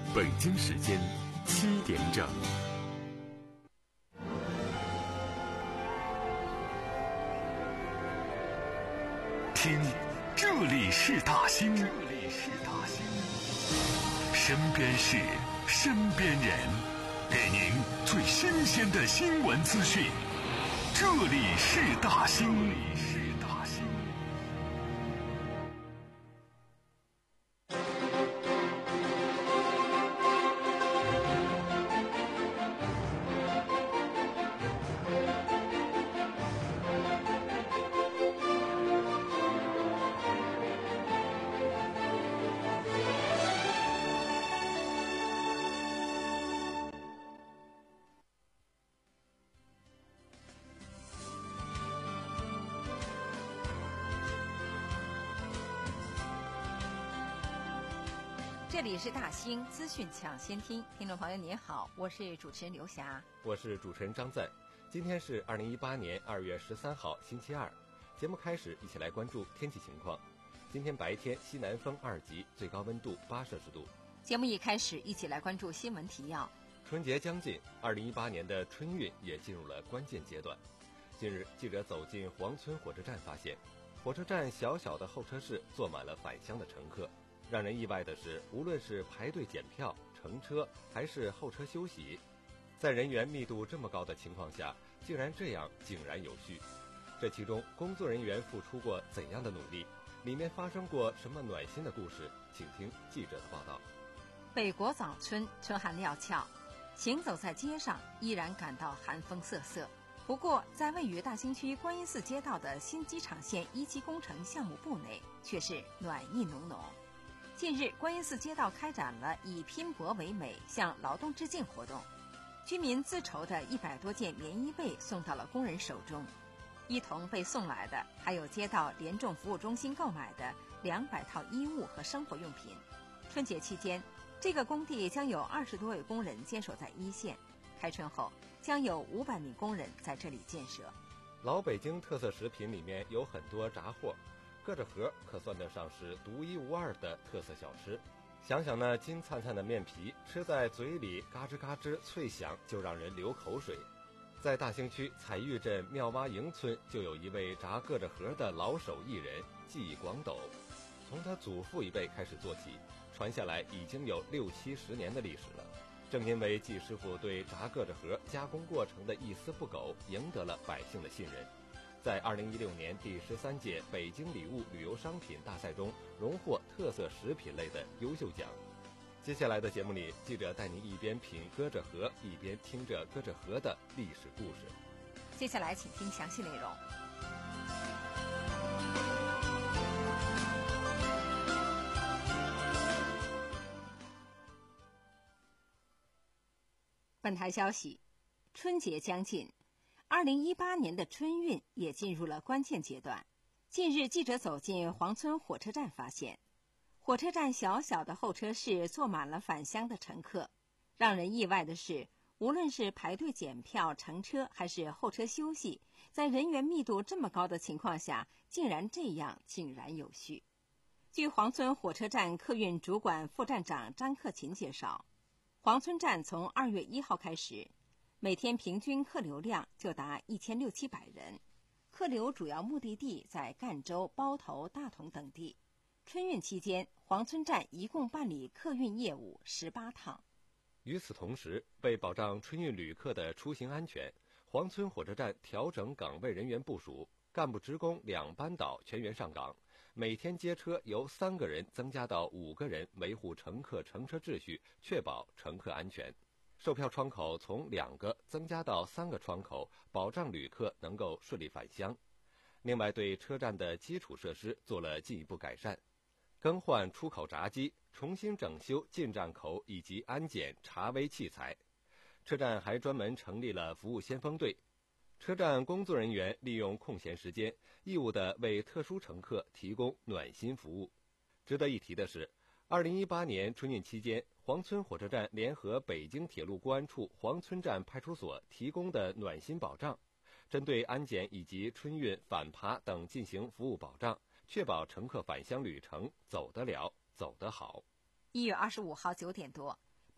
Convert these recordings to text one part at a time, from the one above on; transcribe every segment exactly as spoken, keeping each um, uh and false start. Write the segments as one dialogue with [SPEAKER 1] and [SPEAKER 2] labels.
[SPEAKER 1] 北京时间七点整。听，这里是大兴，这里是大兴，身边事，身边人，给您最新鲜的新闻资讯。这里是大兴，这里是大兴。
[SPEAKER 2] 这里是大兴资讯抢先听，听众朋友您好，我是主持人刘霞，
[SPEAKER 3] 我是主持人张赞。今天是二零一八年二月十三号星期二，节目开始，一起来关注天气情况。今天白天西南风二级，最高温度八摄氏度。
[SPEAKER 2] 节目一开始，一起来关注新闻提要。
[SPEAKER 3] 春节将近，二零一八年的春运也进入了关键阶段。近日，记者走进黄村火车站，发现火车站小小的候车室坐满了返乡的乘客。让人意外的是，无论是排队检票、乘车还是候车休息，在人员密度这么高的情况下，竟然这样井然有序。这其中工作人员付出过怎样的努力？里面发生过什么暖心的故事？请听记者的报道。
[SPEAKER 2] 北国早春，春寒料峭，行走在街上依然感到寒风瑟瑟。不过，在位于大兴区观音寺街道的新机场线一期工程项目部内，却是暖意浓浓。近日，观音寺街道开展了以拼搏为美向劳动致敬活动，居民自筹的一百多件棉衣被送到了工人手中，一同被送来的还有街道联众服务中心购买的两百套衣物和生活用品。春节期间，这个工地将有二十多位工人坚守在一线，开春后将有五百名工人在这里建设。
[SPEAKER 3] 老北京特色食品里面有很多杂货，硌着河可算得上是独一无二的特色小吃。想想那金灿灿的面皮，吃在嘴里嘎吱嘎吱脆响，就让人流口水。在大兴区彩玉镇妙蛙营村，就有一位炸硌着河的老手艺人季广斗，从他祖父一辈开始做起，传下来已经有六七十年的历史了。正因为季师傅对炸硌着河加工过程的一丝不苟，赢得了百姓的信任。在二零一六年第十三届北京礼物旅游商品大赛中，荣获特色食品类的优秀奖。接下来的节目里，记者带您一边品硌着河，一边听着硌着河的历史故事。
[SPEAKER 2] 接下来请听详细内容。本台消息，春节将近，二零一八年的春运也进入了关键阶段。近日，记者走进黄村火车站，发现火车站小小的候车室坐满了返乡的乘客。让人意外的是，无论是排队检票、乘车还是候车休息，在人员密度这么高的情况下，竟然这样井然有序。据黄村火车站客运主管副站长张克勤介绍，黄村站从二月一号开始，每天平均客流量就达一千六七百人，客流主要目的地在赣州、包头、大同等地。春运期间，黄村站一共办理客运业务十八趟。
[SPEAKER 3] 与此同时，为保障春运旅客的出行安全，黄村火车站调整岗位人员部署，干部职工两班倒全员上岗，每天接车由三个人增加到五个人，维护乘客乘车秩序，确保乘客安全。售票窗口从两个增加到三个窗口，保障旅客能够顺利返乡。另外，对车站的基础设施做了进一步改善，更换出口闸机，重新整修进站口以及安检查微器材。车站还专门成立了服务先锋队，车站工作人员利用空闲时间，义务地为特殊乘客提供暖心服务。值得一提的是，二零一八年春运期间，黄村火车站联合北京铁路公安处黄村站派出所提供的暖心保障，针对安检以及春运返爬等进行服务保障，确保乘客返乡旅程走得了、走得好。
[SPEAKER 2] 一月二十五号九点多，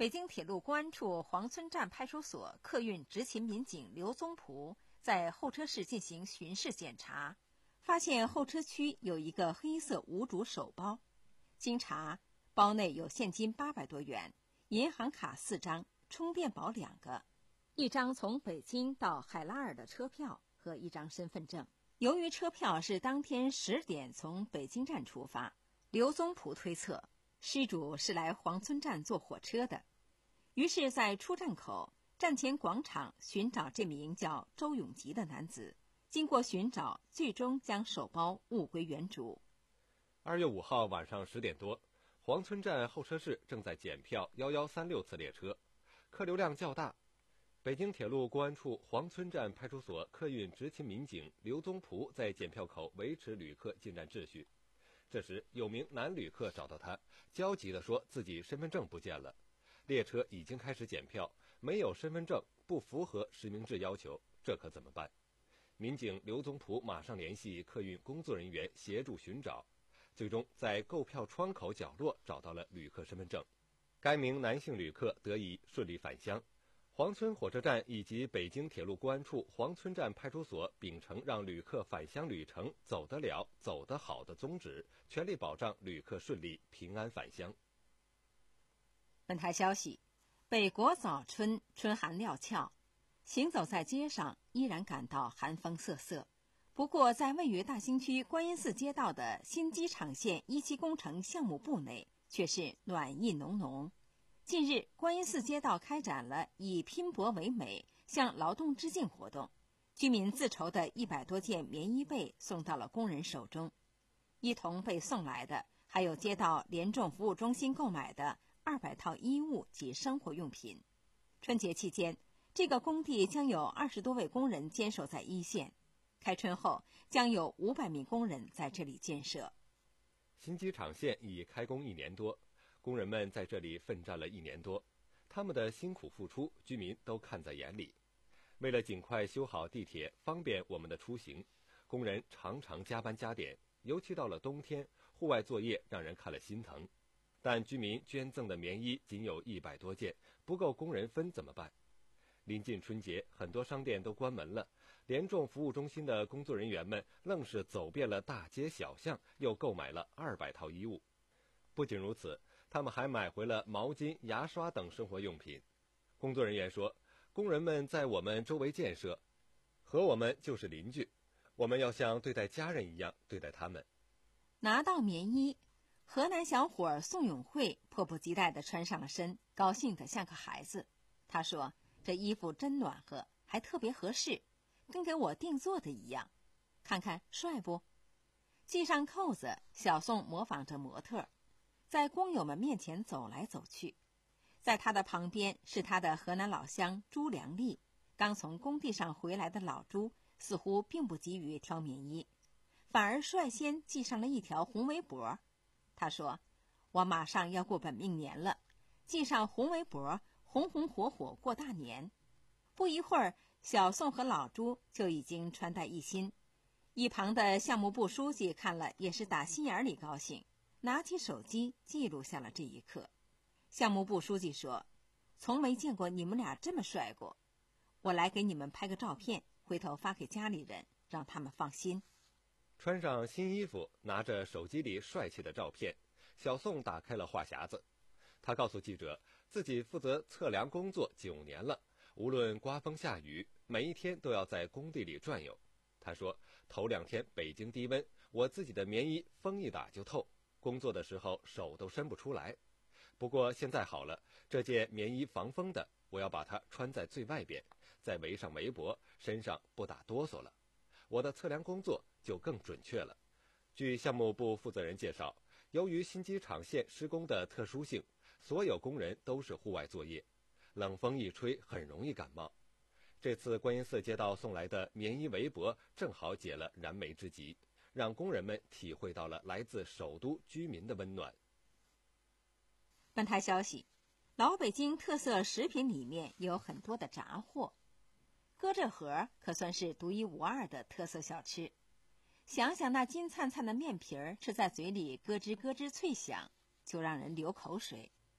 [SPEAKER 2] 北京铁路公安处黄村站派出所客运执勤民警刘宗璞在候车室进行巡视检查，发现候车区有一个黑色无主手包，经查，包内有现金八百多元、银行卡四张、充电宝两个、一张从北京到海拉尔的车票和一张身份证。由于车票是当天十点从北京站出发，刘宗璞推测失主是来黄村站坐火车的，于是在出站口站前广场寻找这名叫周永吉的男子，经过寻找，最终将手包物归原主。
[SPEAKER 3] 二月五号晚上十点多，黄村站候车室正在检票一一三六次列车，客流量较大。北京铁路公安处黄村站派出所客运执勤民警刘宗璞在检票口维持旅客进站秩序。这时，有名男旅客找到他，焦急地说自己身份证不见了。列车已经开始检票，没有身份证不符合实名制要求，这可怎么办？民警刘宗璞马上联系客运工作人员协助寻找，最终在购票窗口角落找到了旅客身份证。该名男性旅客得以顺利返乡。黄村火车站以及北京铁路公安处黄村站派出所秉承让旅客返乡旅程走得了、走得好的宗旨，全力保障旅客顺利平安返乡。
[SPEAKER 2] 本台消息，北国早春，春寒料峭，行走在街上依然感到寒风瑟瑟。不过，在位于大兴区观音寺街道的新机场线一期工程项目部内，却是暖意浓浓。近日，观音寺街道开展了以拼搏为美向劳动致敬活动，居民自筹的一百多件棉衣被送到了工人手中，一同被送来的还有街道联众服务中心购买的二百套衣物及生活用品。春节期间，这个工地将有二十多位工人坚守在一线，开春后将有五百名工人在这里建设。
[SPEAKER 3] 新机场线已开工一年多，工人们在这里奋战了一年多，他们的辛苦付出，居民都看在眼里。为了尽快修好地铁，方便我们的出行，工人常常加班加点，尤其到了冬天，户外作业让人看了心疼。但居民捐赠的棉衣仅有一百多件，不够工人分怎么办？临近春节，很多商店都关门了，联众服务中心的工作人员们愣是走遍了大街小巷，又购买了二百套衣物。不仅如此，他们还买回了毛巾、牙刷等生活用品。工作人员说，工人们在我们周围建设，和我们就是邻居，我们要像对待家人一样对待他们。
[SPEAKER 2] 拿到棉衣，河南小伙宋永慧迫不及待地穿上了身，高兴得像个孩子。他说，这衣服真暖和，还特别合适，跟给我定做的一样，看看帅不？系上扣子，小宋模仿着模特，在工友们面前走来走去。在他的旁边是他的河南老乡朱良丽，刚从工地上回来的老朱似乎并不急于挑棉衣，反而率先系上了一条红围脖。他说，我马上要过本命年了，系上红围脖，红红火火过大年。不一会儿，小宋和老朱就已经穿戴一新。一旁的项目部书记看了也是打心眼里高兴，拿起手机记录下了这一刻。项目部书记说，从没见过你们俩这么帅过，我来给你们拍个照片，回头发给家里人，让他们放心。
[SPEAKER 3] 穿上新衣服，拿着手机里帅气的照片，小宋打开了话匣子。他告诉记者，自己负责测量工作九年了，无论刮风下雨，每一天都要在工地里转悠。他说，头两天北京低温，我自己的棉衣风一打就透，工作的时候手都伸不出来。不过现在好了，这件棉衣防风的，我要把它穿在最外边，再围上围脖，身上不打哆嗦了。我的测量工作就更准确了。据项目部负责人介绍，由于新机场线施工的特殊性，所有工人都是户外作业，冷风一吹很容易感冒。这次观音寺街道送来的棉衣围脖正好解了燃眉之急，让工人们体会到了来自首都居民的温暖。
[SPEAKER 2] 本台消息，老北京特色食品里面有很多的杂货，搁这盒可算是独一无二的特色小吃。想想那金灿灿的面皮儿，吃在嘴里咯吱咯吱脆响，就让人流口水。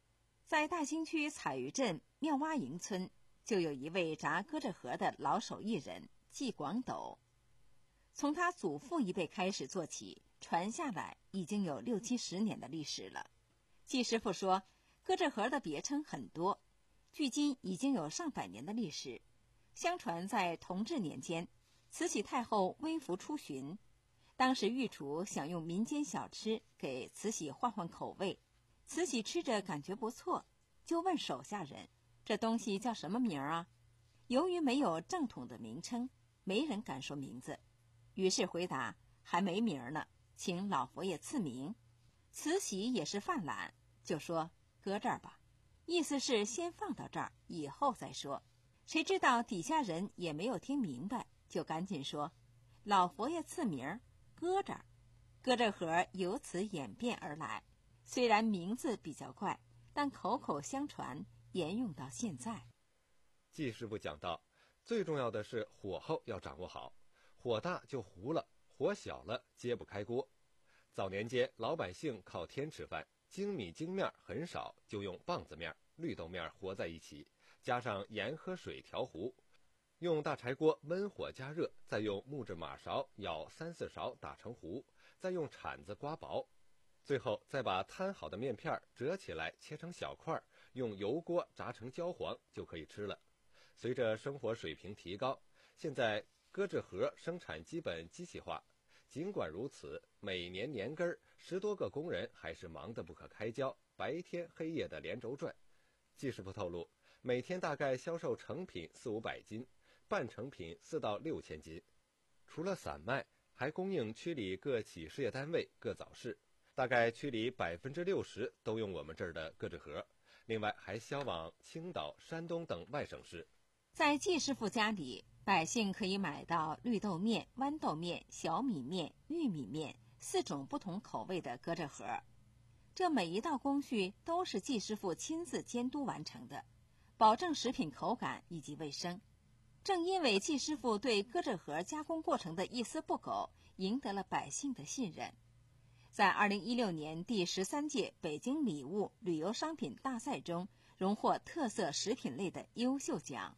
[SPEAKER 2] 在大兴区彩鱼镇妙蛙营村，就有一位炸胳肢盒的老手艺人季广斗。从他祖父一辈开始做起，传下来已经有六七十年的历史了。季师傅说，胳肢盒的别称很多，距今已经有上百年的历史。相传在同治年间，慈禧太后微服出巡，当时御厨想用民间小吃给慈禧换换口味，慈禧吃着感觉不错，就问手下人，这东西叫什么名儿啊？由于没有正统的名称，没人敢说名字，于是回答还没名儿呢，请老佛爷赐名。慈禧也是犯懒，就说搁这儿吧，意思是先放到这儿，以后再说。谁知道底下人也没有听明白，就赶紧说老佛爷赐名儿，搁这儿。搁这盒由此演变而来，虽然名字比较怪，但口口相传，沿用到现在。
[SPEAKER 3] 季师傅讲到，最重要的是火候要掌握好，火大就糊了，火小了揭不开锅。早年间老百姓靠天吃饭，精米精面很少，就用棒子面、绿豆面和在一起，加上盐和水调糊，用大柴锅温火加热，再用木质马勺舀三四勺打成糊，再用铲子刮薄，最后再把摊好的面片折起来切成小块，用油锅炸成焦黄就可以吃了。随着生活水平提高，现在胳肢盒生产基本机器化，尽管如此，每年年根儿十多个工人还是忙得不可开交，白天黑夜的连轴转。季师傅透露，每天大概销售成品四五百斤，半成品四到六千斤。除了散卖，还供应区里各企事业单位、各早市，大概区里百分之六十都用我们这儿的胳肢盒，另外还销往青岛、山东等外省市。
[SPEAKER 2] 在季师傅家里，百姓可以买到绿豆面、豌豆面、小米面、玉米面四种不同口味的胳肢盒。这每一道工序都是季师傅亲自监督完成的，保证食品口感以及卫生。正因为季师傅对胳肢盒加工过程的一丝不苟，赢得了百姓的信任。在二零一六年第十三届北京礼物旅游商品大赛中，荣获特色食品类的优秀奖。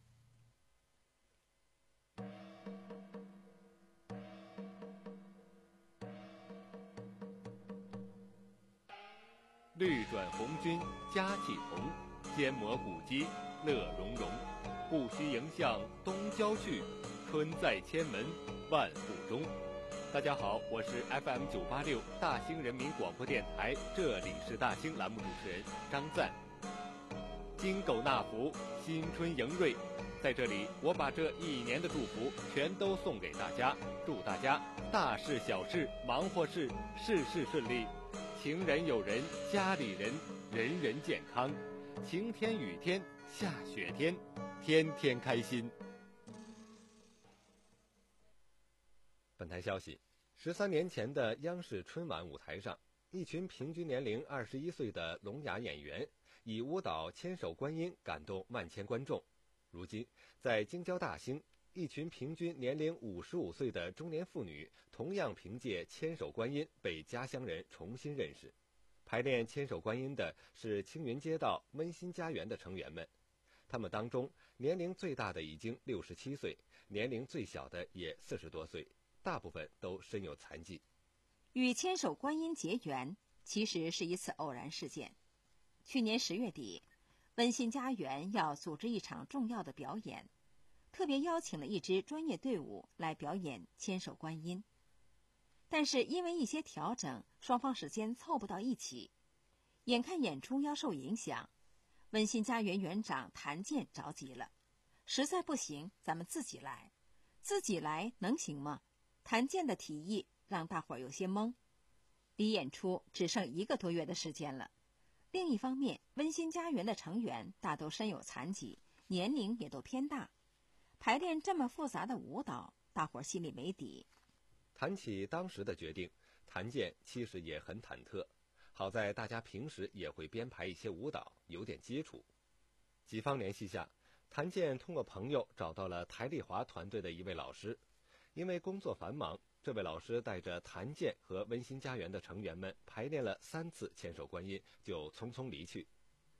[SPEAKER 4] 绿转红军佳气同，坚磨古肌乐融融。不须迎向东郊去，春在千门万户中。大家好，我是 F M 九八六大兴人民广播电台，这里是大兴栏目主持人张赞。金狗纳福，新春迎瑞，在这里我把这一年的祝福全都送给大家，祝大家大事小事忙活事事事顺利，情人友人家里人人人健康，晴天雨天下雪天，天天开心。
[SPEAKER 3] 本台消息，十三年前的央视春晚舞台上，一群平均年龄二十一岁的聋哑演员以舞蹈《千手观音》感动万千观众。如今，在京郊大兴，一群平均年龄五十五岁的中年妇女同样凭借《千手观音》被家乡人重新认识。排练《千手观音》的是青云街道温馨家园的成员们，他们当中年龄最大的已经六十七岁，年龄最小的也四十多岁，大部分都身有残疾。
[SPEAKER 2] 与千手观音结缘其实是一次偶然事件。去年十月底，温馨家园要组织一场重要的表演，特别邀请了一支专业队伍来表演千手观音。但是因为一些调整，双方时间凑不到一起，眼看演出要受影响，温馨家园园长谭健着急了，实在不行咱们自己来。自己来能行吗？谭健的提议让大伙儿有些懵。离演出只剩一个多月的时间了，另一方面，温馨家园的成员大都身有残疾，年龄也都偏大，排练这么复杂的舞蹈，大伙儿心里没底。
[SPEAKER 3] 谈起当时的决定，谭健其实也很忐忑，好在大家平时也会编排一些舞蹈，有点基础。几方联系下，谭健通过朋友找到了台丽华团队的一位老师。因为工作繁忙，这位老师带着谭健和温馨家园的成员们排练了三次千手观音，就匆匆离去。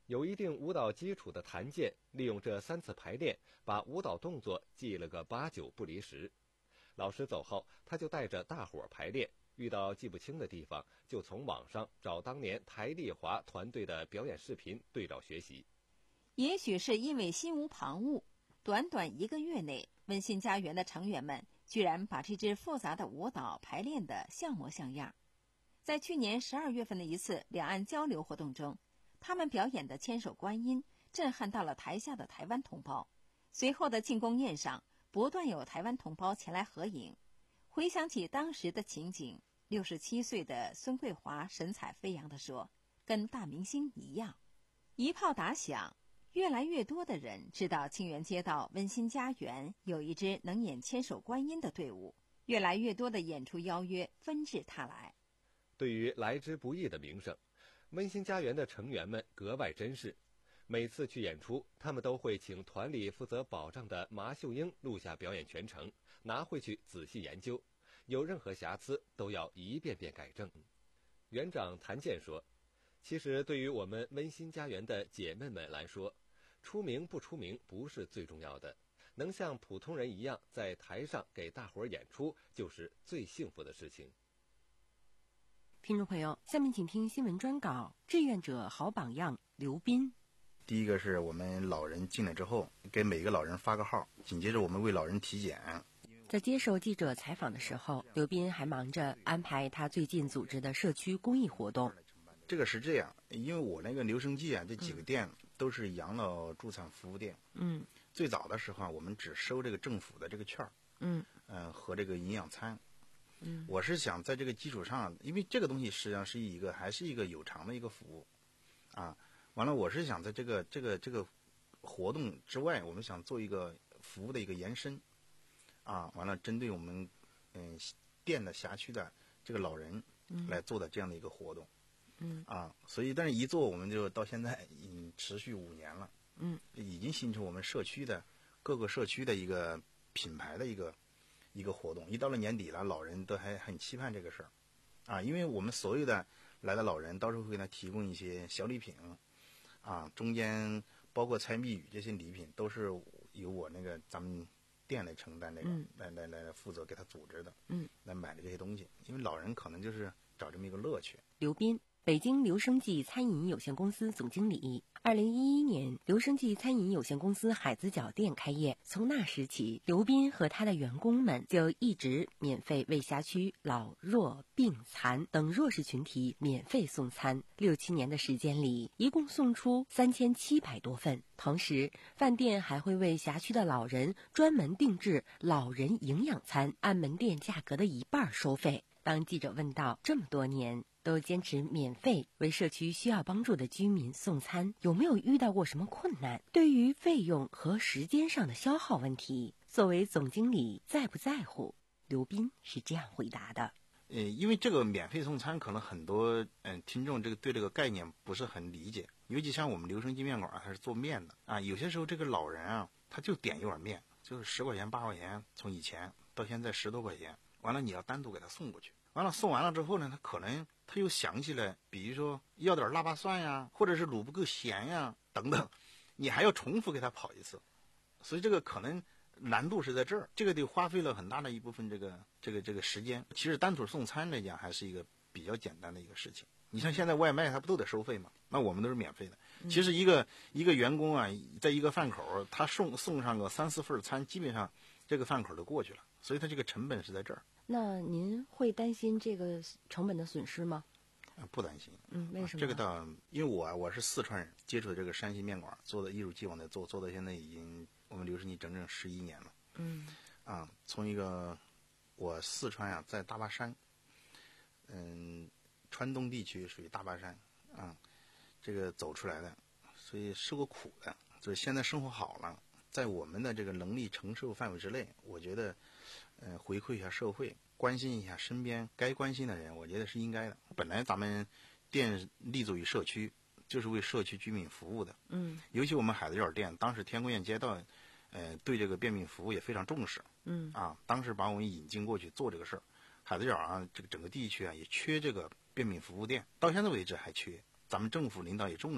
[SPEAKER 3] 有一定舞蹈基础的谭健，利用这三次排练，把舞蹈动作记了个八九不离十。老师走后，他就带着大伙儿排练，遇到记不清的地方，就从网上找当年台丽华团队的表演视频对照学习。
[SPEAKER 2] 也许是因为心无旁骛，短短一个月内，温馨家园的成员们居然把这支复杂的舞蹈排练得像模像样。在去年十二月份的一次两岸交流活动中，他们表演的千手观音震撼到了台下的台湾同胞。随后的庆功宴上，不断有台湾同胞前来合影。回想起当时的情景，六十七岁的孙桂华神采飞扬地说：“跟大明星一样。”一炮打响，越来越多的人知道清源街道温馨家园有一支能演千手观音的队伍，越来越多的演出邀约纷至沓来。
[SPEAKER 3] 对于来之不易的名声，温馨家园的成员们格外珍视。每次去演出，他们都会请团里负责保障的麻秀英录下表演全程，拿回去仔细研究，有任何瑕疵都要一遍遍改正。园长谭健说，其实对于我们温馨家园的姐妹们来说，出名不出名不是最重要的，能像普通人一样在台上给大伙儿演出，就是最幸福的事情。
[SPEAKER 5] 听众朋友，下面请听新闻专稿，志愿者好榜样刘斌。
[SPEAKER 6] 第一个是我们老人进来之后，给每个老人发个号，紧接着我们为老人体检。
[SPEAKER 5] 在接受记者采访的时候，刘斌还忙着安排他最近组织的社区公益活动。
[SPEAKER 6] 这个是这样，因为我那个留声记啊，这几个店都是养老助残服务店。嗯，最早的时候啊，我们只收这个政府的这个券儿，嗯，呃和这个营养餐。嗯，我是想在这个基础上，因为这个东西实际上是一个还是一个有偿的一个服务，啊。完了，我是想在这个这个这个活动之外，我们想做一个服务的一个延伸，啊，完了针对我们嗯店的辖区的这个老人来做的这样的一个活动，嗯啊，所以但是一做我们就到现在已经持续五年了，嗯，已经形成我们社区的各个社区的一个品牌的一个一个活动。一到了年底了，老人都还很期盼这个事儿，啊，因为我们所有的来的老人，到时候会给他提供一些小礼品。啊，中间包括猜谜语这些礼品都是由我那个咱们店来承担这个，嗯、来来来负责给他组织的，嗯，来买的这些东西，因为老人可能就是找这么一个乐趣。
[SPEAKER 5] 刘斌，北京留声记餐饮有限公司总经理。二零一一年，留声记餐饮有限公司海子角店开业，从那时起，刘斌和他的员工们就一直免费为辖区老弱病残等弱势群体免费送餐。六七年的时间里，一共送出三千七百多份。同时，饭店还会为辖区的老人专门定制老人营养餐，按门店价格的一半收费。当记者问到这么多年都坚持免费为社区需要帮助的居民送餐，有没有遇到过什么困难？对于费用和时间上的消耗问题，作为总经理在不在乎？刘斌是这样回答的。
[SPEAKER 6] 呃，因为这个免费送餐，可能很多嗯、呃、听众这个对这个概念不是很理解，尤其像我们留声记面馆还是做面的啊，有些时候这个老人啊，他就点一碗面，就是十块钱八块钱，从以前到现在十多块钱，完了你要单独给他送过去，完了送完了之后呢，他可能他又想起来，比如说要点腊八蒜呀，或者是卤不够咸呀等等，你还要重复给他跑一次，所以这个可能难度是在这儿，这个得花费了很大的一部分这个这个这个时间。其实单独送餐来讲，还是一个比较简单的一个事情。你像现在外卖，它不都得收费吗？那我们都是免费的。其实一个一个员工啊，在一个饭口，他送送上个三四份餐，基本上这个饭口就过去了。所以它这个成本是在这儿。
[SPEAKER 5] 那您会担心这个成本的损失吗？
[SPEAKER 6] 不担心。
[SPEAKER 5] 嗯，为什么？
[SPEAKER 6] 这个倒，因为我我是四川人，接触的这个山西面馆，做的一如既往的做，做到现在已经我们留声记整整十一年了。嗯，啊，从一个我四川啊，在大巴山，嗯，川东地区属于大巴山啊，这个走出来的，所以受过苦的，就是现在生活好了，在我们的这个能力承受范围之内，我觉得，呃，回馈一下社会，关心一下身边该关心的人，我觉得是应该的。本来咱们店立足于社区，就是为社区居民服务的。嗯，尤其我们海子角店，当时天宫苑街道。呃，对这个便民服务也非常重视，嗯啊，当时把我们引进过去做这个事儿。海子角啊，这个整个地区啊也缺这个便民服务店，到现在为止还缺，咱们政府领导也重视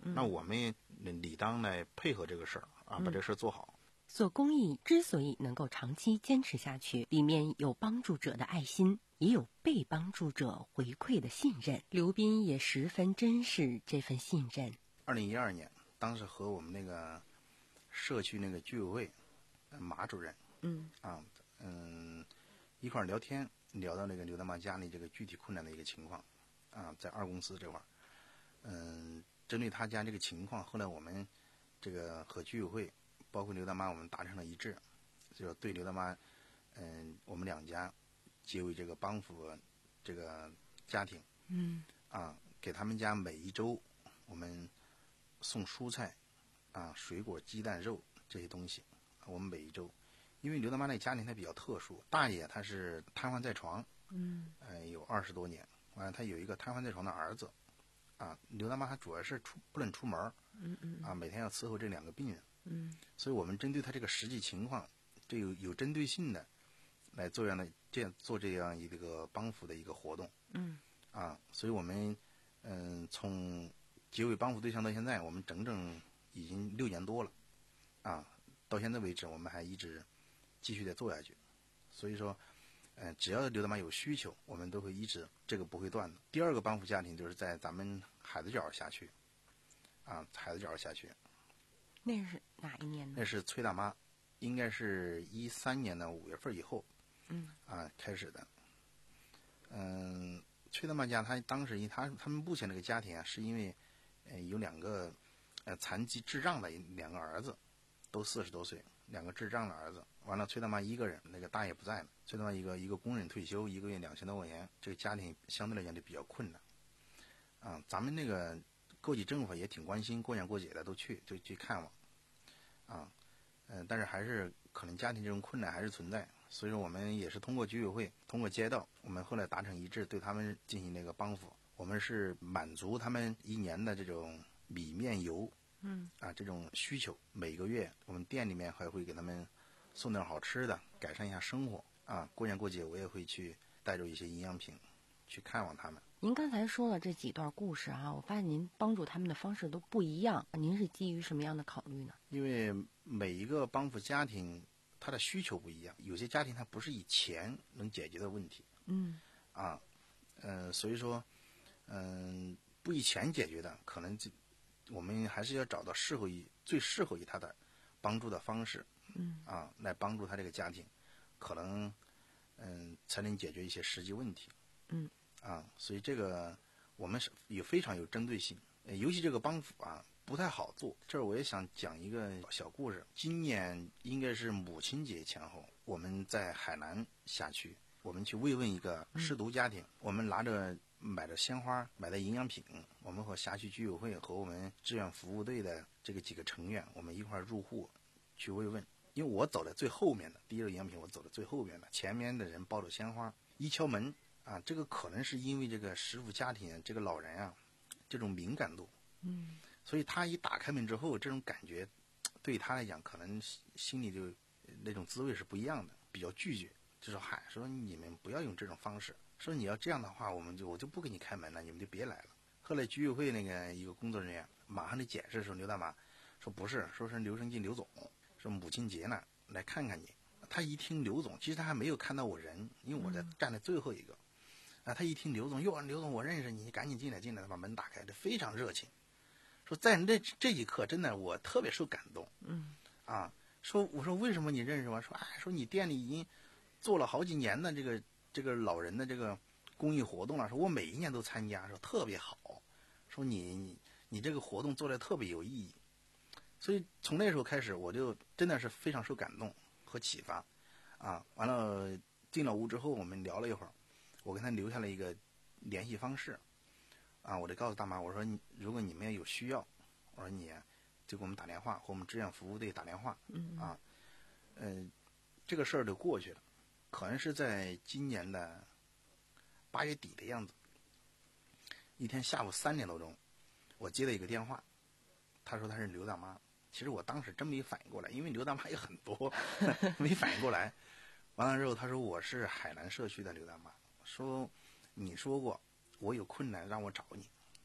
[SPEAKER 6] 嗯、那我们理当来配合这个事儿啊，把这个事儿做好。
[SPEAKER 5] 做公益之所以能够长期坚持下去，里面有帮助者的爱心，也有被帮助者回馈的信任。刘斌也十分珍视这份信任。
[SPEAKER 6] 二零一二年，当时和我们那个社区那个居委会马主任，嗯啊嗯一块儿聊天，聊到那个刘大妈家里这个具体困难的一个情况，啊，在二公司这块儿，嗯，针对他家这个情况，后来我们这个和居委会。包括刘大妈，我们达成了一致，就是对刘大妈，嗯，我们两家结为这个帮扶这个家庭，嗯，啊，给他们家每一周我们送蔬菜，啊，水果、鸡蛋、肉这些东西，我们每一周，因为刘大妈那家庭她比较特殊，大爷他是瘫痪在床，嗯，呃，有二十多年，完了他有一个瘫痪在床的儿子，啊，刘大妈她主要是出不能出门，嗯嗯，啊，每天要伺候这两个病人。嗯，所以我们针对他这个实际情况，这有有针对性的来做样的这样做这样一个帮扶的一个活动。嗯，啊，所以我们嗯从结为帮扶对象到现在，我们整整已经六年多了，啊，到现在为止我们还一直继续的做下去。所以说，嗯，只要刘大妈有需求，我们都会一直这个不会断的。第二个帮扶家庭就是在咱们海子角辖区，啊，海子角辖区。
[SPEAKER 5] 那是哪一年呢？
[SPEAKER 6] 那是崔大妈，应该是一三年的五月份以后，嗯，啊开始的。嗯，崔大妈家她当时他他们目前这个家庭啊，是因为，呃，有两个，呃，残疾智障的两个儿子，都四十多岁，两个智障的儿子。完了，崔大妈一个人，那个大爷不在了。崔大妈一个一个工人退休，一个月两千多块钱，这个家庭相对来讲就比较困难。啊，咱们那个各级政府也挺关心，过年过节的都去就去看望。啊，嗯、呃，但是还是可能家庭这种困难还是存在，所以说我们也是通过居委会，通过街道，我们后来达成一致，对他们进行那个帮扶。我们是满足他们一年的这种米面油，嗯，啊这种需求。每个月我们店里面还会给他们送点好吃的，改善一下生活。啊，过年过节我也会去带着一些营养品去看望他们。
[SPEAKER 5] 您刚才说了这几段故事啊，我发现您帮助他们的方式都不一样，您是基于什么样的考虑呢？
[SPEAKER 6] 因为每一个帮扶家庭，他的需求不一样，有些家庭他不是以钱能解决的问题，嗯，啊，嗯、呃，所以说，嗯、呃，不以钱解决的，可能这我们还是要找到适合于最适合于他的帮助的方式，嗯，啊，来帮助他这个家庭，可能，嗯、呃，才能解决一些实际问题，嗯。啊，所以这个我们是也非常有针对性，尤其这个帮扶啊不太好做。这儿我也想讲一个小故事。今年应该是母亲节前后，我们在海南辖区，我们去慰问一个失独家庭，嗯、我们拿着买的鲜花，买的营养品，我们和辖区居委会和我们志愿服务队的这个几个成员，我们一块儿入户去慰问。因为我走在最后面的，第一个营养品我走在最后面的，前面的人抱着鲜花，一敲门。啊，这个可能是因为这个失独家庭这个老人啊，这种敏感度，嗯，所以他一打开门之后，这种感觉，对他来讲，可能心里就那种滋味是不一样的，比较拒绝，就说嗨，说你们不要用这种方式，说你要这样的话，我们就我就不给你开门了，你们就别来了。后来居委会那个一个工作人员马上就解释说，刘大妈说不是，说是刘生进刘总，说母亲节呢来看看你。他一听刘总，其实他还没有看到我人，因为我在站在最后一个。啊，他一听刘总，哟，刘总，我认识你，赶紧进来，进来，把门打开，这非常热情。说在那这一刻，真的我特别受感动。嗯，啊，说我说为什么你认识我？说哎，说你店里已经做了好几年的这个这个老人的这个公益活动了，说我每一年都参加，说特别好。说你你你这个活动做的特别有意义。所以从那时候开始，我就真的是非常受感动和启发。啊，完了进了屋之后，我们聊了一会儿。我跟他留下了一个联系方式，啊，我就告诉大妈，我说你如果你们有需要，我说你就给我们打电话，和我们志愿服务队打电话，嗯啊，嗯、呃，这个事儿就过去了，可能是在今年的八月底的样子，一天下午三点多钟，我接了一个电话，他说他是刘大妈，其实我当时真没反应过来，因为刘大妈有很多，没反应过来。完了之后，他说我是海南社区的刘大妈。说你说过我有困难让我找你，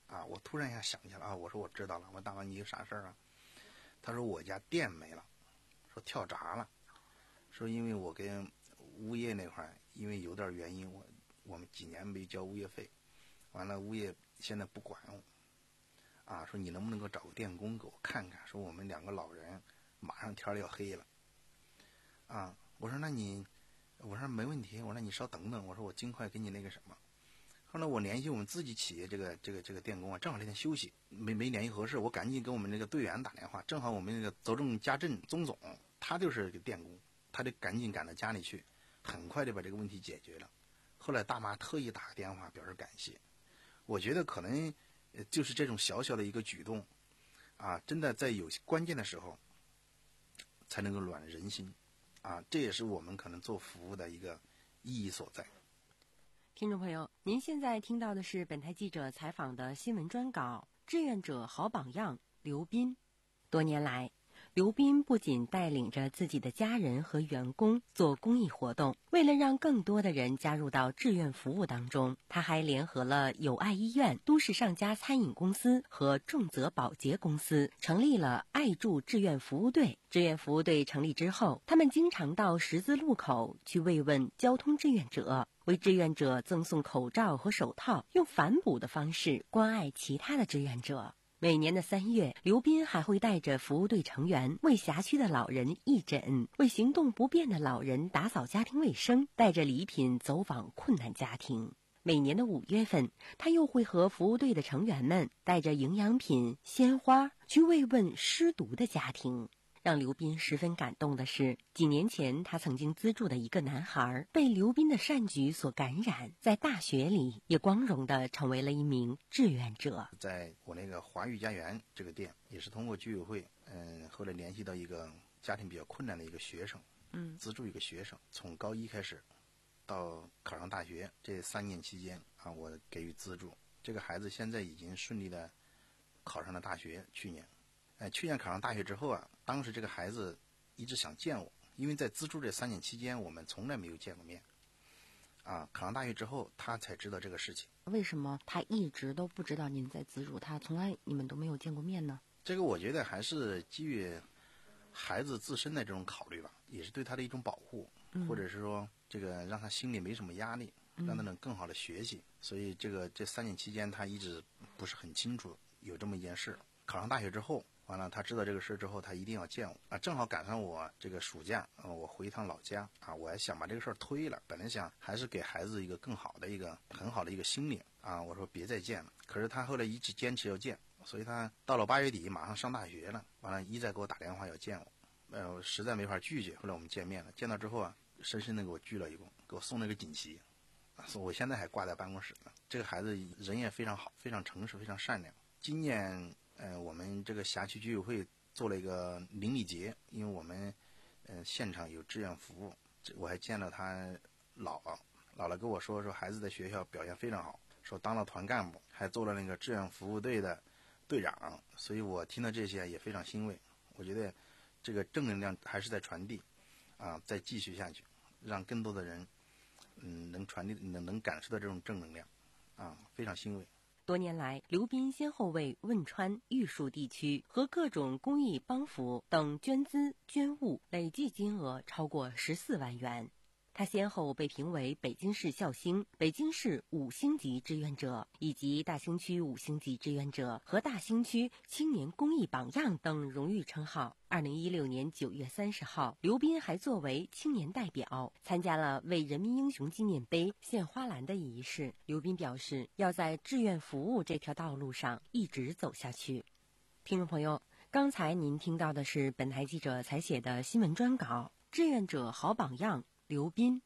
[SPEAKER 6] 啊，我突然一下想起来啊，我说我知道了，我说大妈你有啥事儿啊？他说我家店没了，说跳闸了，说因为我跟物业那块儿因为有点原因，我我们几年没交物业费，完了物业现在不管我，啊，说你能不能够找个电工给我看看，说我们两个老人马上天要黑了，啊，我说那你，我说没问题，我说那你稍等等，我说我尽快给你那个什么。后来我联系我们自己企业这个这个这个电工啊，正好那天休息，没没联系合适，我赶紧给我们那个队员打电话，正好我们那个邹正家镇宗总，他就是个电工，他就赶紧赶到家里去，很快就把这个问题解决了。后来大妈特意打个电话表示感谢，我觉得可能就是这种小小的一个举动，啊，真的在有关键的时候才能够暖人心，啊，这也是我们可能做服务的一个意义所在。
[SPEAKER 5] 听众朋友，您现在听到的是本台记者采访的新闻专稿《志愿者好榜样》刘斌。多年来，刘斌不仅带领着自己的家人和员工做公益活动，为了让更多的人加入到志愿服务当中，他还联合了友爱医院、都市上家餐饮公司和重泽保洁公司，成立了爱助志愿服务队。志愿服务队成立之后，他们经常到十字路口去慰问交通志愿者，为志愿者赠送口罩和手套，用反哺的方式关爱其他的志愿者。每年的三月，刘斌还会带着服务队成员为辖区的老人义诊，为行动不便的老人打扫家庭卫生，带着礼品走访困难家庭。每年的五月份，他又会和服务队的成员们带着营养品、鲜花去慰问失独的家庭。让刘斌十分感动的是，几年前他曾经资助的一个男孩被刘斌的善举所感染，在大学里也光荣地成为了一名志愿者。
[SPEAKER 6] 在我那个华裕家园这个店，也是通过居委会，嗯，后来联系到一个家庭比较困难的一个学生，嗯，资助一个学生，从高一开始到考上大学这三年期间啊，我给予资助。这个孩子现在已经顺利的考上了大学，去年。哎，去年考上大学之后啊，当时这个孩子一直想见我，因为在资助这三年期间，我们从来没有见过面。啊，考上大学之后，他才知道这个事情。
[SPEAKER 5] 为什么他一直都不知道您在资助他，从来你们都没有见过面呢？
[SPEAKER 6] 这个我觉得还是基于孩子自身的这种考虑吧，也是对他的一种保护，嗯、或者是说这个让他心里没什么压力，让他能更好的学习。嗯、所以这个这三年期间，他一直不是很清楚有这么一件事。考上大学之后。完了，他知道这个事之后，他一定要见我啊！正好赶上我这个暑假，呃，我回一趟老家啊，我还想把这个事儿推了。本来想还是给孩子一个更好的一个很好的一个心灵啊，我说别再见了。可是他后来一直坚持要见，所以他到了八月底，马上上大学了，完了一再给我打电话要见我，呃，我实在没法拒绝。后来我们见面了，见到之后啊，深深的给我鞠了一躬，给我送了个锦旗，啊，我现在还挂在办公室呢。这个孩子人也非常好，非常诚实，非常善良。今年。呃，我们这个辖区居委会做了一个邻里节，因为我们呃现场有志愿服务，我还见了他姥姥，姥姥跟我说说孩子在学校表现非常好，说当了团干部，还做了那个志愿服务队的队长，所以我听到这些也非常欣慰。我觉得这个正能量还是在传递，啊，再继续下去，让更多的人嗯能传递能能感受到这种正能量，啊，非常欣慰。
[SPEAKER 5] 多年来，刘斌先后为汶川、玉树地区和各种公益帮扶等捐资捐物，累计金额超过十四万元。他先后被评为北京市孝星、北京市五星级志愿者，以及大兴区五星级志愿者和大兴区青年公益榜样等荣誉称号。二零一六年九月三十号，刘斌还作为青年代表参加了为人民英雄纪念碑献花篮的仪式。刘斌表示，要在志愿服务这条道路上一直走下去。听众朋友，刚才您听到的是本台记者采写的新闻专稿《志愿者好榜样》。刘斌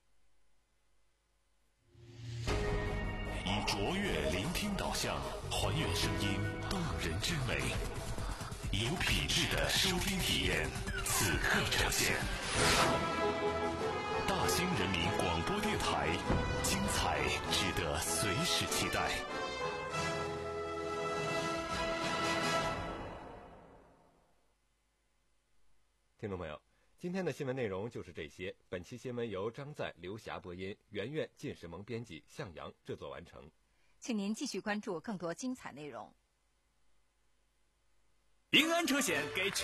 [SPEAKER 1] 以卓越聆听导向，还原声音动人之美，有品质的收听体验，此刻呈现。大兴人民广播电台，精彩值得随时期待。
[SPEAKER 3] 听众朋友，今天的新闻内容就是这些。本期新闻由张在、刘霞播音，圆圆、靳石萌编辑，向阳制作完成。
[SPEAKER 2] 请您继续关注更多精彩内容。
[SPEAKER 7] 平安车险给